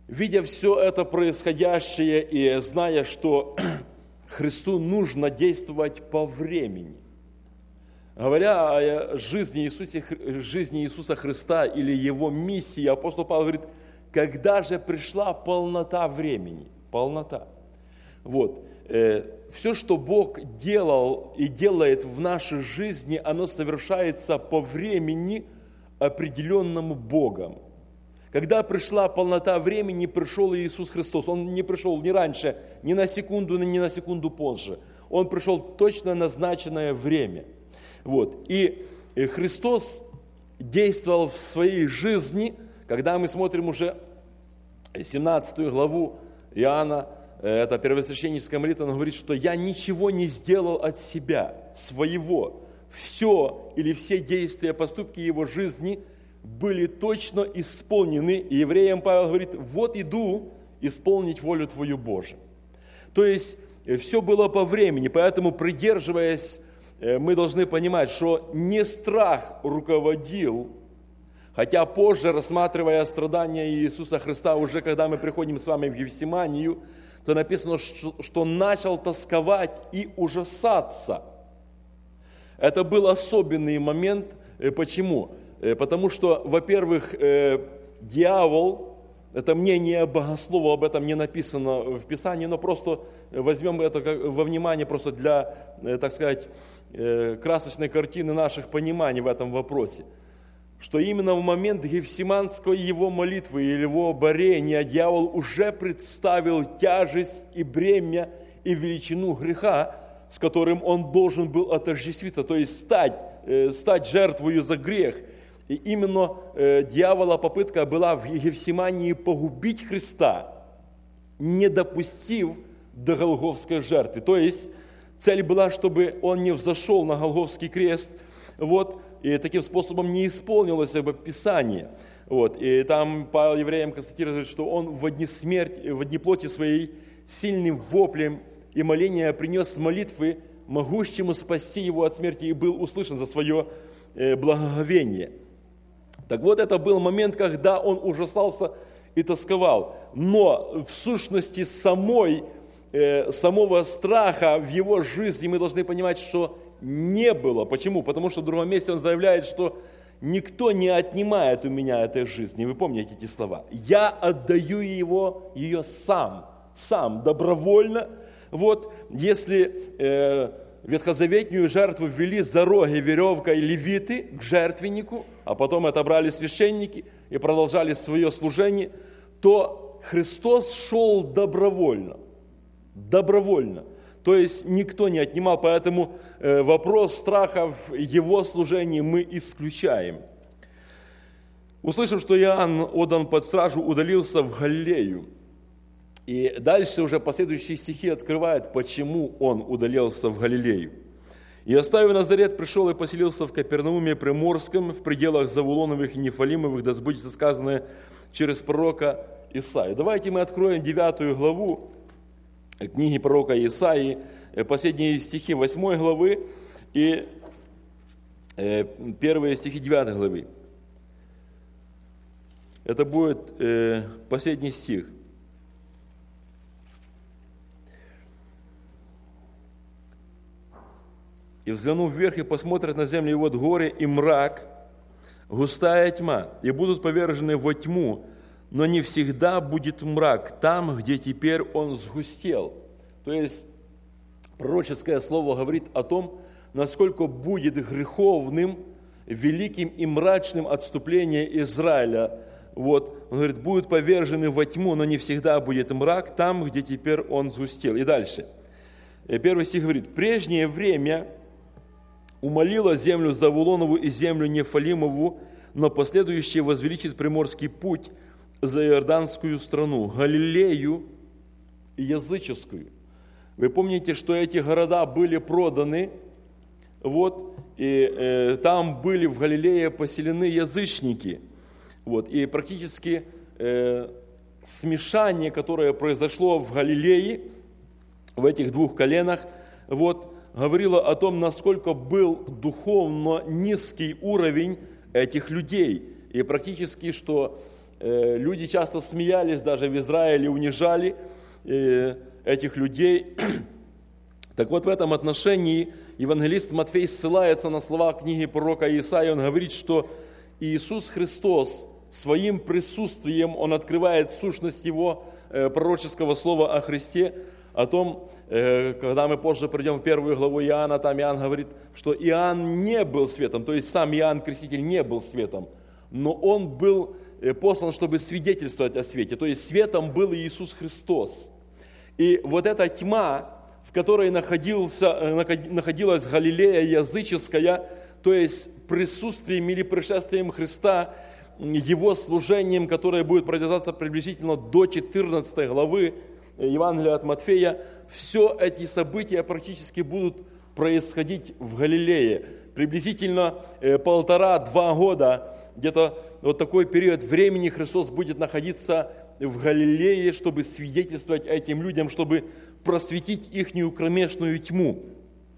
видя все это происходящее и зная, что Христу нужно действовать по времени, говоря о жизни Иисуса Христа или Его миссии, апостол Павел говорит, когда же пришла полнота времени, полнота. Вот. Все, что Бог делал и делает в нашей жизни, оно совершается по времени, определенному Богом. Когда пришла полнота времени, пришел Иисус Христос. Он не пришел ни раньше, ни на секунду позже. Он пришел в точно назначенное время. Вот. И Христос действовал в своей жизни, когда мы смотрим уже 17 главу Иоанна, это первосвященническая молитва, он говорит, что я ничего не сделал от себя, своего. Все или все действия, поступки его жизни были точно исполнены. И евреям Павел говорит, вот иду исполнить волю Твою, Божию. То есть все было по времени, поэтому, придерживаясь, мы должны понимать, что не страх руководил, хотя позже, рассматривая страдания Иисуса Христа, уже когда мы приходим с вами в Гефсиманию, то написано, что начал тосковать и ужасаться. Это был особенный момент. Почему? Потому что, во-первых, дьявол, это мнение богослова, об этом не написано в Писании, но просто возьмем это во внимание просто для, так сказать, красочной картины наших пониманий в этом вопросе. Что именно в момент Гефсиманской его молитвы или его борения дьявол уже представил тяжесть и бремя и величину греха, с которым он должен был отождествиться, то есть стать жертвою за грех. И именно дьявола попытка была в Гефсимании погубить Христа, не допустив до Голгофской жертвы. То есть цель была, чтобы он не взошел на Голгофский крест, вот, и таким способом не исполнилось бы Писание. Вот. И там Павел евреям констатирует, что он в дни плоти своей сильным воплем и молением принес молитвы, могущему спасти его от смерти, и был услышан за свое благоговение. Так вот, это был момент, когда он ужасался и тосковал. Но в сущности самого страха в его жизни мы должны понимать, что не было. Почему? Потому что в другом месте он заявляет, что никто не отнимает у меня этой жизни. Вы помните эти слова? Я отдаю ее сам, добровольно. Вот, если ветхозаветную жертву ввели за роги веревкой левиты к жертвеннику, а потом это брали священники и продолжали свое служение, то Христос шел добровольно. То есть никто не отнимал, поэтому вопрос страха в его служении мы исключаем. Услышав, что Иоанн отдан под стражу, удалился в Галилею. И дальше уже последующие стихи открывают, почему он удалился в Галилею. «И, оставив Назарет, пришел и поселился в Капернауме Приморском, в пределах Завулоновых и Нефалимовых, да сбудется сказанное через пророка Исаию». Давайте мы откроем 9 главу книги пророка Исаии, последние стихи 8 главы и первые стихи 9 главы. Это будет последний стих. «И взглянув вверх, и посмотрят на землю, и вот горе и мрак, густая тьма, и будут повержены во тьму, но не всегда будет мрак там, где теперь он сгустел». То есть пророческое слово говорит о том, насколько будет греховным, великим и мрачным отступление Израиля. Вот, он говорит, будут повержены во тьму, но не всегда будет мрак там, где теперь он сгустел. И дальше. Первый стих говорит, «Прежнее время умолила землю Завулонову и землю Нефалимову, но последующее возвеличит приморский путь за Иорданскую страну, Галилею языческую». Вы помните, что эти города были проданы, вот, и там были в Галилее поселены язычники. Вот, и практически смешание, которое произошло в Галилее, в этих двух коленах, вот, говорило о том, насколько был духовно низкий уровень этих людей. И практически, что люди часто смеялись, даже в Израиле унижали этих людей. Так вот, в этом отношении евангелист Матфей ссылается на слова книги пророка Исаии. Он говорит, что Иисус Христос своим присутствием, Он открывает сущность Его пророческого слова о Христе, о том, когда мы позже придем в 1 главу Иоанна, там Иоанн говорит, что Иоанн не был светом, то есть сам Иоанн Креститель не был светом, но он был послан, чтобы свидетельствовать о свете, то есть светом был Иисус Христос. И вот эта тьма, в которой находилась Галилея языческая, то есть присутствием или пришествием Христа, Его служением, которое будет продолжаться приблизительно до 14 главы Евангелия от Матфея, все эти события практически будут происходить в Галилее. Приблизительно 1,5-2 года, где-то вот такой период времени Христос будет находиться в Галилее, чтобы свидетельствовать этим людям, чтобы просветить ихнюю кромешную тьму.